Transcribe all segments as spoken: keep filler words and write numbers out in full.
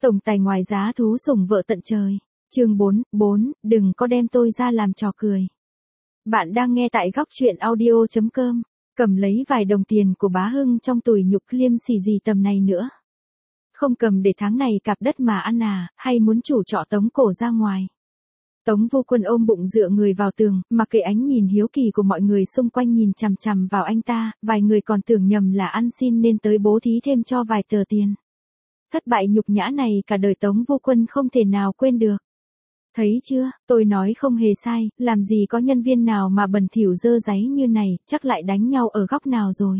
Tổng tài ngoài giá thú sủng vợ tận trời. Chương bốn, bốn, đừng có đem tôi ra làm trò cười. Bạn đang nghe tại góc truyện audio chấm com. Cầm lấy vài đồng tiền của bá Hưng trong tủi nhục liêm sỉ gì tầm này nữa. Không cầm để tháng này cạp đất mà ăn à, hay muốn chủ trọ tống cổ ra ngoài. Tống Vô Quân ôm bụng dựa người vào tường, mặc kệ ánh nhìn hiếu kỳ của mọi người xung quanh nhìn chằm chằm vào anh ta, vài người còn tưởng nhầm là ăn xin nên tới bố thí thêm cho vài tờ tiền. Thất bại nhục nhã này cả đời Tống Vô Quân không thể nào quên được. Thấy chưa, tôi nói không hề sai, làm gì có nhân viên nào mà bẩn thỉu dơ dáy như này, chắc lại đánh nhau ở góc nào rồi.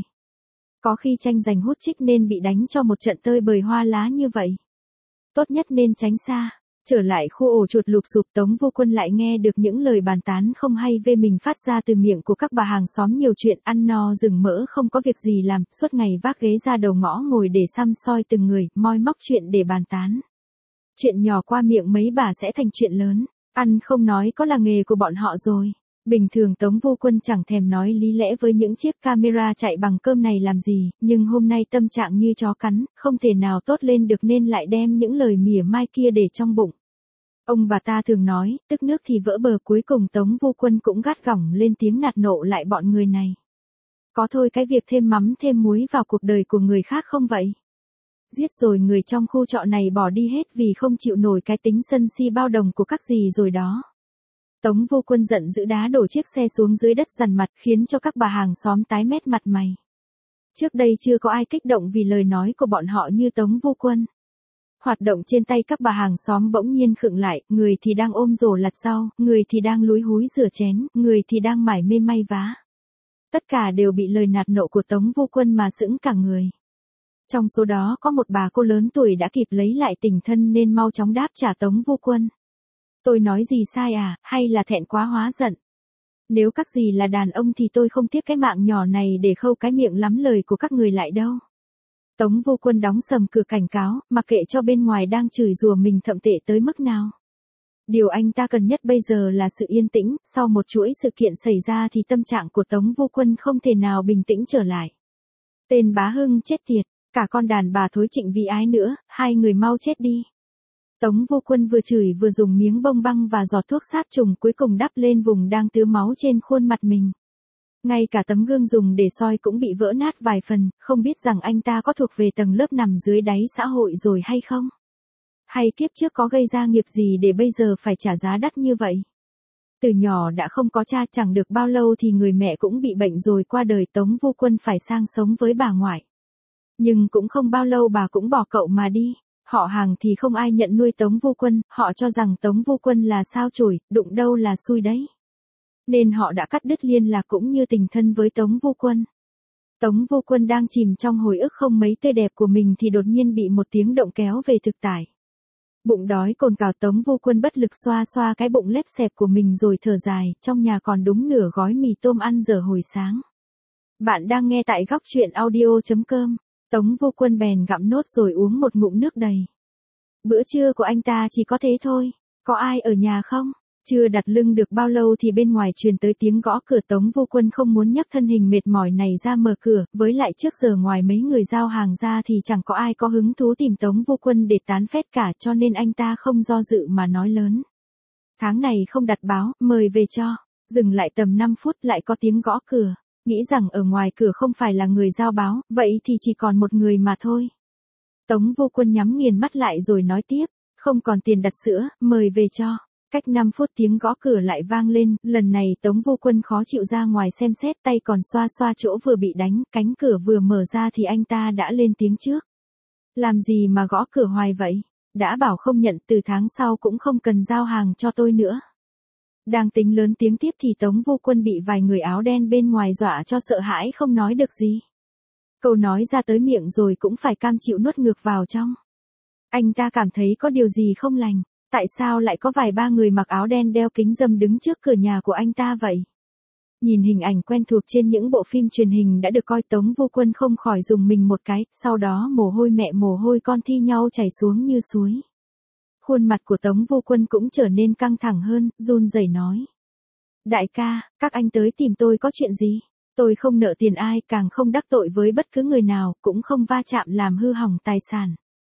Có khi tranh giành hút chích nên bị đánh cho một trận tơi bời hoa lá như vậy. Tốt nhất nên tránh xa. Trở lại khu ổ chuột lụp sụp, Tống Vô Quân lại nghe được những lời bàn tán không hay về mình phát ra từ miệng của các bà hàng xóm nhiều chuyện ăn no rừng mỡ không có việc gì làm, suốt ngày vác ghế ra đầu ngõ ngồi để săm soi từng người, moi móc chuyện để bàn tán. Chuyện nhỏ qua miệng mấy bà sẽ thành chuyện lớn, ăn không nói có là nghề của bọn họ rồi. Bình thường Tống Vô Quân chẳng thèm nói lý lẽ với những chiếc camera chạy bằng cơm này làm gì, nhưng hôm nay tâm trạng như chó cắn, không thể nào tốt lên được nên lại đem những lời mỉa mai kia để trong bụng. Ông bà ta thường nói, tức nước thì vỡ bờ, cuối cùng Tống Vô Quân cũng gắt gỏng lên tiếng nạt nộ lại bọn người này. Có thôi cái việc thêm mắm thêm muối vào cuộc đời của người khác không vậy? Giết rồi người trong khu trọ này bỏ đi hết vì không chịu nổi cái tính sân si bao đồng của các dì rồi đó. Tống Vô Quân giận dữ đá đổ chiếc xe xuống dưới đất dằn mặt khiến cho các bà hàng xóm tái mét mặt mày. Trước đây chưa có ai kích động vì lời nói của bọn họ như Tống Vô Quân. Hoạt động trên tay các bà hàng xóm bỗng nhiên khựng lại, người thì đang ôm rổ lặt rau, người thì đang lúi húi rửa chén, người thì đang mải mê may vá. Tất cả đều bị lời nạt nộ của Tống Vô Quân mà sững cả người. Trong số đó có một bà cô lớn tuổi đã kịp lấy lại tình thân nên mau chóng đáp trả Tống Vô Quân. Tôi nói gì sai à, hay là thẹn quá hóa giận? Nếu các dì là đàn ông thì tôi không tiếc cái mạng nhỏ này để khâu cái miệng lắm lời của các người lại đâu. Tống Vô Quân đóng sầm cửa cảnh cáo, mặc kệ cho bên ngoài đang chửi rủa mình thậm tệ tới mức nào. Điều anh ta cần nhất bây giờ là sự yên tĩnh, sau một chuỗi sự kiện xảy ra thì tâm trạng của Tống Vô Quân không thể nào bình tĩnh trở lại. Tên bá Hưng chết tiệt, cả con đàn bà thối Trịnh Vĩ Ái nữa, hai người mau chết đi. Tống Vô Quân vừa chửi vừa dùng miếng bông băng và giọt thuốc sát trùng cuối cùng đắp lên vùng đang tứa máu trên khuôn mặt mình. Ngay cả tấm gương dùng để soi cũng bị vỡ nát vài phần, không biết rằng anh ta có thuộc về tầng lớp nằm dưới đáy xã hội rồi hay không? Hay kiếp trước có gây ra nghiệp gì để bây giờ phải trả giá đắt như vậy? Từ nhỏ đã không có cha, chẳng được bao lâu thì người mẹ cũng bị bệnh rồi qua đời, Tống Vô Quân phải sang sống với bà ngoại. Nhưng cũng không bao lâu bà cũng bỏ cậu mà đi. Họ hàng thì không ai nhận nuôi Tống Vô Quân, họ cho rằng Tống Vô Quân là sao chổi, đụng đâu là xui đấy. Nên họ đã cắt đứt liên lạc cũng như tình thân với Tống Vô Quân. Tống Vô Quân đang chìm trong hồi ức không mấy tươi đẹp của mình thì đột nhiên bị một tiếng động kéo về thực tại. Bụng đói cồn cào, Tống Vô Quân bất lực xoa xoa cái bụng lép xẹp của mình rồi thở dài, trong nhà còn đúng nửa gói mì tôm ăn dở hồi sáng. Bạn đang nghe tại góc truyện audio chấm com. Tống Vô Quân bèn gặm nốt rồi uống một ngụm nước đầy. Bữa trưa của anh ta chỉ có thế thôi, có ai ở nhà không? Chưa đặt lưng được bao lâu thì bên ngoài truyền tới tiếng gõ cửa. Tống Vô Quân không muốn nhấc thân hình mệt mỏi này ra mở cửa, với lại trước giờ ngoài mấy người giao hàng ra thì chẳng có ai có hứng thú tìm Tống Vô Quân để tán phét cả, cho nên anh ta không do dự mà nói lớn. Tháng này không đặt báo, mời về cho. Dừng lại tầm năm phút lại có tiếng gõ cửa. Nghĩ rằng ở ngoài cửa không phải là người giao báo, vậy thì chỉ còn một người mà thôi. Tống Vô Quân nhắm nghiền mắt lại rồi nói tiếp, không còn tiền đặt sữa, mời về cho. Cách năm phút tiếng gõ cửa lại vang lên, lần này Tống Vô Quân khó chịu ra ngoài xem xét, tay còn xoa xoa chỗ vừa bị đánh, cánh cửa vừa mở ra thì anh ta đã lên tiếng trước. Làm gì mà gõ cửa hoài vậy? Đã bảo không nhận, từ tháng sau cũng không cần giao hàng cho tôi nữa. Đang tính lớn tiếng tiếp thì Tống Vô Quân bị vài người áo đen bên ngoài dọa cho sợ hãi không nói được gì. Câu nói ra tới miệng rồi cũng phải cam chịu nuốt ngược vào trong. Anh ta cảm thấy có điều gì không lành, tại sao lại có vài ba người mặc áo đen đeo kính râm đứng trước cửa nhà của anh ta vậy? Nhìn hình ảnh quen thuộc trên những bộ phim truyền hình đã được coi, Tống Vô Quân không khỏi dùng mình một cái, sau đó mồ hôi mẹ mồ hôi con thi nhau chảy xuống như suối. Khuôn mặt của Tống Vô Quân cũng trở nên căng thẳng hơn, run rẩy nói. Đại ca, các anh tới tìm tôi có chuyện gì? Tôi không nợ tiền ai, càng không đắc tội với bất cứ người nào, cũng không va chạm làm hư hỏng tài sản.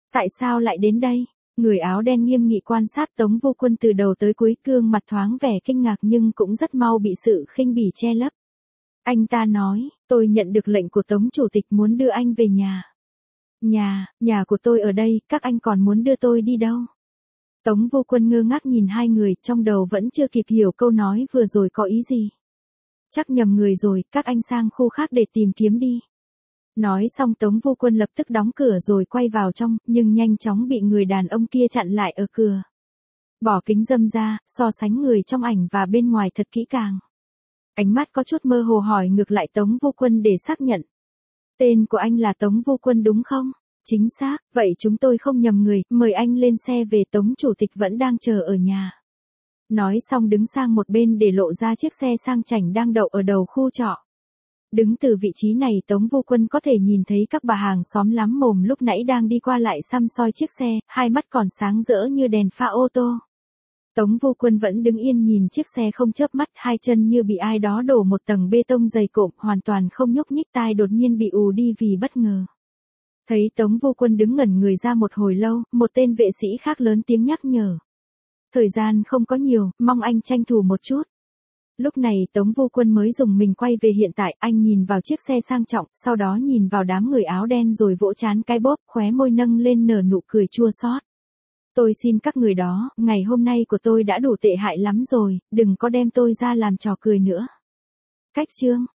Tại sao lại đến đây? Người áo đen nghiêm nghị quan sát Tống Vô Quân từ đầu tới cuối, gương mặt thoáng vẻ kinh ngạc nhưng cũng rất mau bị sự khinh bỉ che lấp. Anh ta nói, tôi nhận được lệnh của Tống Chủ tịch muốn đưa anh về nhà. Nhà, nhà của tôi ở đây, các anh còn muốn đưa tôi đi đâu? Tống Vô Quân ngơ ngác nhìn hai người, trong đầu vẫn chưa kịp hiểu câu nói vừa rồi có ý gì. Chắc nhầm người rồi, các anh sang khu khác để tìm kiếm đi. Nói xong Tống Vô Quân lập tức đóng cửa rồi quay vào trong, nhưng nhanh chóng bị người đàn ông kia chặn lại ở cửa. Bỏ kính râm ra, so sánh người trong ảnh và bên ngoài thật kỹ càng. Ánh mắt có chút mơ hồ hỏi ngược lại Tống Vô Quân để xác nhận. Tên của anh là Tống Vô Quân đúng không? Chính xác, vậy chúng tôi không nhầm người, mời anh lên xe về, Tống Chủ tịch vẫn đang chờ ở nhà. Nói xong đứng sang một bên để lộ ra chiếc xe sang chảnh đang đậu ở đầu khu trọ. Đứng từ vị trí này Tống Vô Quân có thể nhìn thấy các bà hàng xóm lắm mồm lúc nãy đang đi qua lại săm soi chiếc xe, hai mắt còn sáng rỡ như đèn pha ô tô. Tống Vô Quân vẫn đứng yên nhìn chiếc xe không chớp mắt, hai chân như bị ai đó đổ một tầng bê tông dày cộm, hoàn toàn không nhúc nhích, tai đột nhiên bị ù đi vì bất ngờ. Thấy Tống Vô Quân đứng ngẩn người ra một hồi lâu, một tên vệ sĩ khác lớn tiếng nhắc nhở. Thời gian không có nhiều, mong anh tranh thủ một chút. Lúc này Tống Vô Quân mới dùng mình quay về hiện tại, anh nhìn vào chiếc xe sang trọng, sau đó nhìn vào đám người áo đen rồi vỗ trán cái bóp, khóe môi nâng lên nở nụ cười chua xót. Tôi xin các người đó, ngày hôm nay của tôi đã đủ tệ hại lắm rồi, đừng có đem tôi ra làm trò cười nữa. Cách chương